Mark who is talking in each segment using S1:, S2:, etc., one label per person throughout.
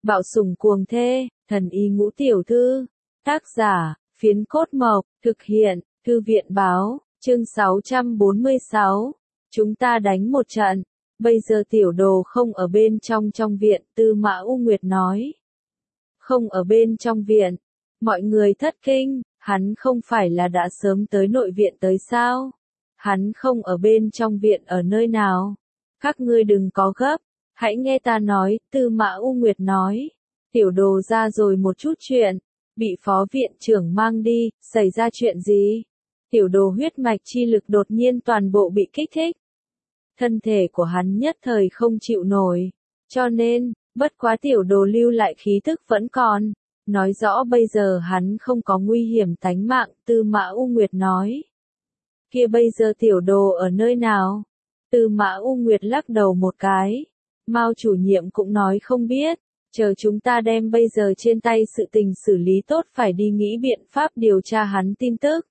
S1: Bạo sủng cuồng thê, thần y ngũ tiểu thư. Tác giả, Phiến Cốt Mộc, thực hiện, Thư viện báo, chương 646. Chúng ta đánh một trận. Bây giờ tiểu đồ không ở bên trong viện, Tư Mã U Nguyệt nói. Không ở bên trong viện. Mọi người thất kinh, hắn không phải là đã sớm tới nội viện tới sao? Hắn không ở bên trong viện ở nơi nào? Các ngươi đừng có gấp, hãy nghe ta nói, Tư Mã U Nguyệt nói. Tiểu đồ ra rồi một chút chuyện, bị phó viện trưởng mang đi, xảy ra chuyện gì? Tiểu đồ huyết mạch chi lực đột nhiên toàn bộ bị kích thích. Thân thể của hắn nhất thời không chịu nổi, cho nên, bất quá tiểu đồ lưu lại khí thức vẫn còn. Nói rõ bây giờ hắn không có nguy hiểm tánh mạng, Tư Mã U Nguyệt nói. Kia bây giờ tiểu đồ ở nơi nào? Tư Mã U Nguyệt lắc đầu một cái. Mao chủ nhiệm cũng nói không biết, chờ chúng ta đem bây giờ trên tay sự tình xử lý tốt phải đi nghĩ biện pháp điều tra hắn tin tức.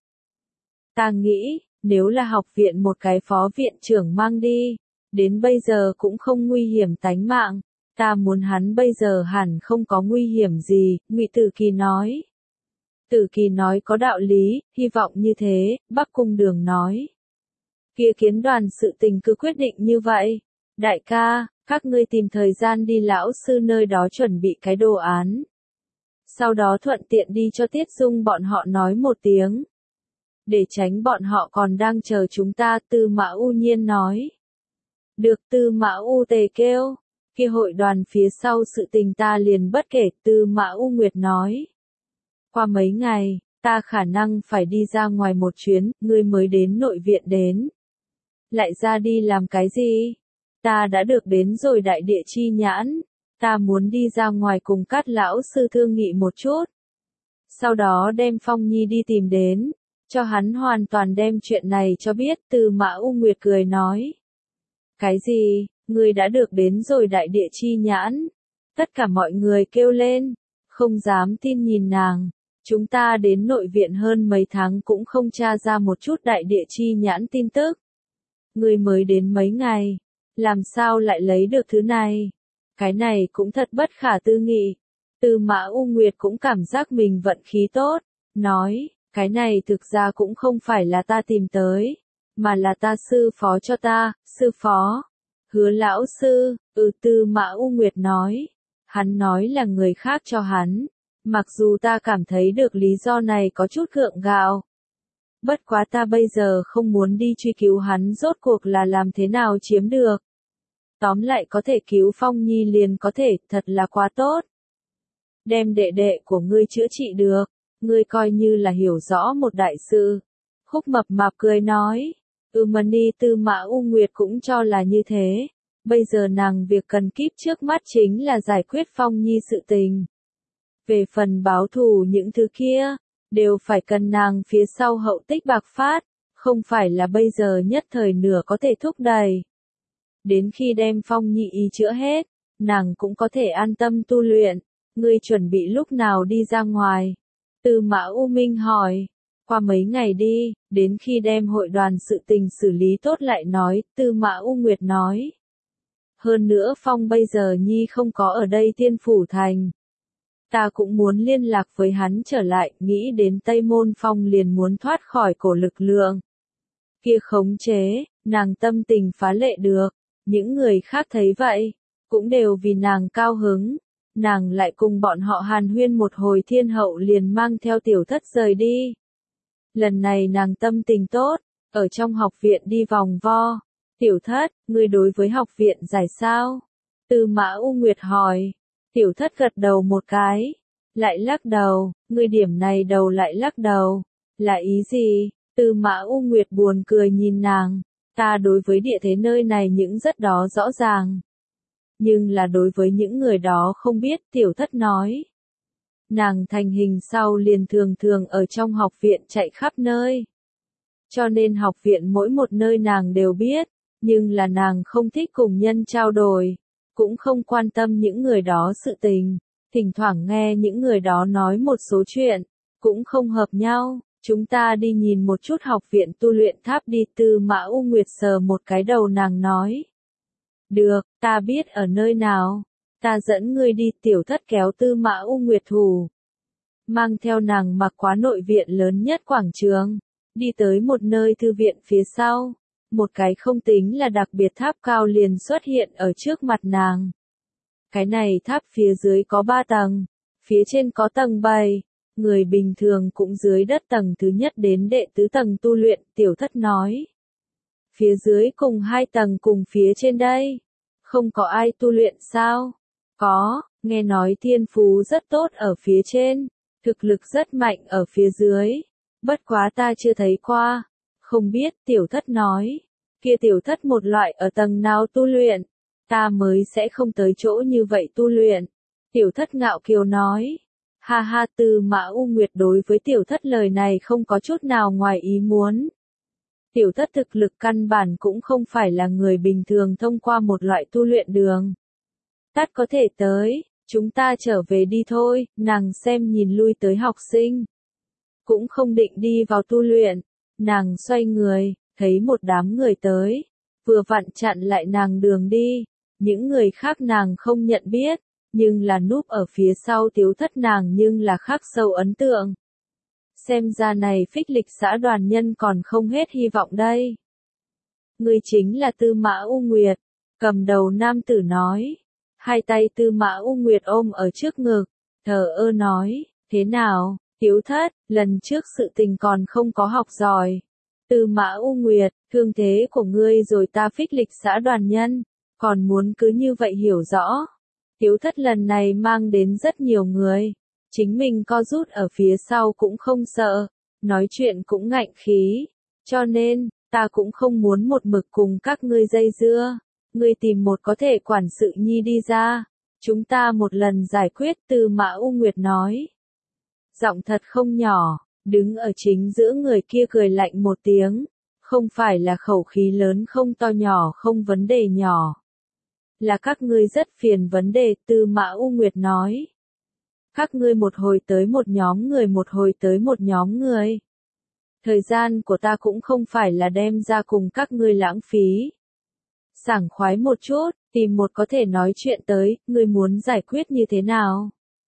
S1: Ta nghĩ, nếu là học viện một cái phó viện trưởng mang đi, đến bây giờ cũng không nguy hiểm tánh mạng. Ta muốn hắn bây giờ hẳn không có nguy hiểm gì, Ngụy Tử Kỳ nói. Tử Kỳ nói có đạo lý, hy vọng như thế, Bắc Cung Đường nói. Kia kiến đoàn sự tình cứ quyết định như vậy. Đại ca, các ngươi tìm thời gian đi lão sư nơi đó chuẩn bị cái đồ án. Sau đó thuận tiện đi cho Tiết Dung bọn họ nói một tiếng. Để tránh bọn họ còn đang chờ chúng ta, Tư Mã U Nhiên nói. Được, Tư Mã U Tề kêu. Kia hội đoàn phía sau sự tình ta liền bất kể, Tư Mã U Nguyệt nói. Qua mấy ngày, ta khả năng phải đi ra ngoài một chuyến, ngươi mới đến nội viện đến. Lại ra đi làm cái gì? Ta đã được đến rồi đại địa chi nhãn, ta muốn đi ra ngoài cùng Cát lão sư thương nghị một chút. Sau đó đem Phong Nhi đi tìm đến, cho hắn hoàn toàn đem chuyện này cho biết, Tư Mã U Nguyệt cười nói. Cái gì? Ngươi đã được đến rồi đại địa chi nhãn. Tất cả mọi người kêu lên, không dám tin nhìn nàng. Chúng ta đến nội viện hơn mấy tháng cũng không tra ra một chút đại địa chi nhãn tin tức. Ngươi mới đến mấy ngày, làm sao lại lấy được thứ này? Cái này cũng thật bất khả tư nghị. Tư Mã U Nguyệt cũng cảm giác mình vận khí tốt, nói, cái này thực ra cũng không phải là ta tìm tới, mà là ta sư phó cho ta, sư phó. Hứa lão sư, Tư Mã U Nguyệt nói. Hắn nói là người khác cho hắn. Mặc dù ta cảm thấy được lý do này có chút gượng gạo. Bất quá ta bây giờ không muốn đi truy cứu hắn rốt cuộc là làm thế nào chiếm được. Tóm lại có thể cứu Phong Nhi liền có thể, thật là quá tốt. Đem đệ đệ của ngươi chữa trị được, ngươi coi như là hiểu rõ một đại sự. Khúc Mập Mạp cười nói. Mani Tư Mã U Nguyệt cũng cho là như thế. Bây giờ nàng việc cần kíp trước mắt chính là giải quyết Phong Nhi sự tình. Về phần báo thù những thứ kia, đều phải cần nàng phía sau hậu tích bạc phát, không phải là bây giờ nhất thời nửa có thể thúc đẩy. Đến khi đem Phong Nhi y chữa hết, nàng cũng có thể an tâm tu luyện. Ngươi chuẩn bị lúc nào đi ra ngoài? Tư Mã U Minh hỏi. Qua mấy ngày đi, đến khi đem hội đoàn sự tình xử lý tốt lại nói, Tư Mã U Nguyệt nói. Hơn nữa Phong bây giờ Nhi không có ở đây Tiên Phủ Thành. Ta cũng muốn liên lạc với hắn trở lại, nghĩ đến Tây Môn Phong liền muốn thoát khỏi cổ lực lượng. Kia khống chế, nàng tâm tình phá lệ được, những người khác thấy vậy, cũng đều vì nàng cao hứng. Nàng lại cùng bọn họ hàn huyên một hồi thiên hậu liền mang theo tiểu thất rời đi. Lần này nàng tâm tình tốt, ở trong học viện đi vòng vo. Tiểu thất, ngươi đối với học viện giải sao? Tư Mã U Nguyệt hỏi. Tiểu thất gật đầu một cái. Lại lắc đầu, ngươi điểm này đầu lại lắc đầu. Là ý gì? Tư Mã U Nguyệt buồn cười nhìn nàng. Ta đối với địa thế nơi này những rất đó rõ ràng. Nhưng là đối với những người đó không biết, tiểu thất nói. Nàng thành hình sau liền thường thường ở trong học viện chạy khắp nơi. Cho nên học viện mỗi một nơi nàng đều biết, nhưng là nàng không thích cùng nhân trao đổi, cũng không quan tâm những người đó sự tình, thỉnh thoảng nghe những người đó nói một số chuyện, cũng không hợp nhau. Chúng ta đi nhìn một chút học viện tu luyện tháp đi, Tư Mã U Nguyệt sờ một cái đầu nàng nói. Được, ta biết ở nơi nào. Ta dẫn ngươi đi. Tiểu thất kéo Tư Mã U Nguyệt thủ, mang theo nàng mặc quá nội viện lớn nhất quảng trường, đi tới một nơi thư viện phía sau. Một cái không tính là đặc biệt tháp cao liền xuất hiện ở trước mặt nàng. Cái này tháp phía dưới có 3 tầng, phía trên có tầng 7, người bình thường cũng dưới đất tầng thứ nhất đến đệ tứ tầng tu luyện. Tiểu thất nói, phía dưới cùng 2 tầng cùng phía trên đây, không có ai tu luyện sao? Có, nghe nói thiên phú rất tốt ở phía trên, thực lực rất mạnh ở phía dưới, bất quá ta chưa thấy qua, không biết. Tiểu thất nói, kia tiểu thất một loại ở tầng nào tu luyện, ta mới sẽ không tới chỗ như vậy tu luyện. Tiểu thất ngạo kiều nói, ha ha. Tư Mã U Nguyệt đối với tiểu thất lời này không có chút nào ngoài ý muốn. Tiểu thất thực lực căn bản cũng không phải là người bình thường thông qua một loại tu luyện đường tắt có thể tới, chúng ta trở về đi thôi. Nàng xem nhìn lui tới học sinh, cũng không định đi vào tu luyện. Nàng xoay người, thấy một đám người tới, vừa vặn chặn lại nàng đường đi. Những người khác nàng không nhận biết, nhưng là núp ở phía sau Tiếu thất nàng nhưng là khắc sâu ấn tượng. Xem ra này Phích Lịch xã đoàn nhân còn không hết hy vọng đây. Ngươi chính là Tư Mã U Nguyệt, cầm đầu nam tử nói. Hai tay Tư Mã U Nguyệt ôm ở trước ngực, thờ ơ nói, thế nào, Tiếu thất, lần trước sự tình còn không có học giỏi. Tư Mã U Nguyệt, thương thế của ngươi rồi ta Phích Lịch xã đoàn nhân, còn muốn cứ như vậy hiểu rõ. Tiếu thất lần này mang đến rất nhiều người, chính mình co rút ở phía sau cũng không sợ, nói chuyện cũng ngạnh khí, cho nên, ta cũng không muốn một mực cùng các ngươi dây dưa. Ngươi tìm một có thể quản sự nhi đi ra, chúng ta một lần giải quyết. Tư Mã U Nguyệt nói, giọng thật không nhỏ. Đứng ở chính giữa người kia cười lạnh một tiếng, không phải là khẩu khí lớn không to nhỏ không vấn đề nhỏ, là các ngươi rất phiền vấn đề. Tư Mã U Nguyệt nói, các ngươi một hồi tới một nhóm người, một hồi tới một nhóm người. Thời gian của ta cũng không phải là đem ra cùng các ngươi lãng phí. Sảng khoái một chút, tìm một có thể nói chuyện tới, ngươi muốn giải quyết như thế nào?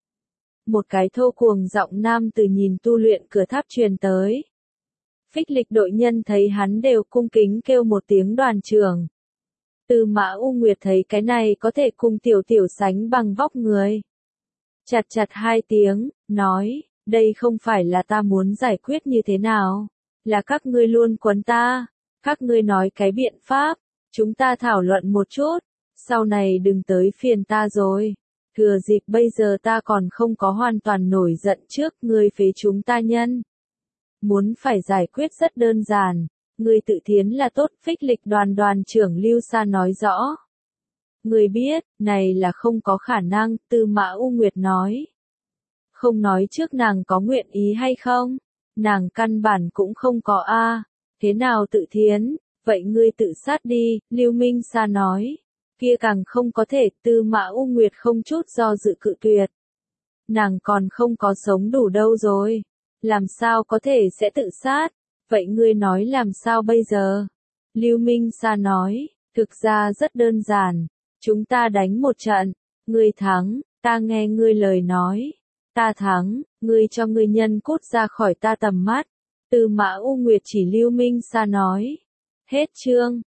S1: Một cái thô cuồng giọng nam từ nhìn tu luyện cửa tháp truyền tới. Phích Lịch đội nhân thấy hắn đều cung kính kêu một tiếng đoàn trưởng. Tư Mã U Nguyệt thấy cái này có thể cùng tiểu tiểu sánh bằng vóc người. Chặt chặt 2 tiếng, nói, đây không phải là ta muốn giải quyết như thế nào, là các ngươi luôn quấn ta, các ngươi nói cái biện pháp, chúng ta thảo luận một chút, sau này đừng tới phiền ta rồi. Thừa dịp bây giờ ta còn không có hoàn toàn nổi giận trước ngươi phế chúng ta nhân. Muốn phải giải quyết rất đơn giản, ngươi tự thiến là tốt. Phích Lịch đoàn đoàn trưởng Lưu Sa nói rõ. Ngươi biết, này là không có khả năng. Tư Mã U Nguyệt nói. Không nói trước nàng có nguyện ý hay không, nàng căn bản cũng không có a. Thế nào tự thiến, vậy ngươi tự sát đi. Lưu Minh Sa nói. Kia càng không có thể. Tư Mã U Nguyệt không chút do dự cự tuyệt. Nàng còn không có sống đủ đâu rồi, làm sao có thể sẽ tự sát, vậy ngươi nói làm sao bây giờ? Lưu Minh Sa nói, thực ra rất đơn giản, chúng ta đánh một trận, ngươi thắng, ta nghe ngươi lời nói, ta thắng, ngươi cho ngươi nhân cút ra khỏi ta tầm mắt. Tư Mã U Nguyệt chỉ Lưu Minh Sa nói, hết chương.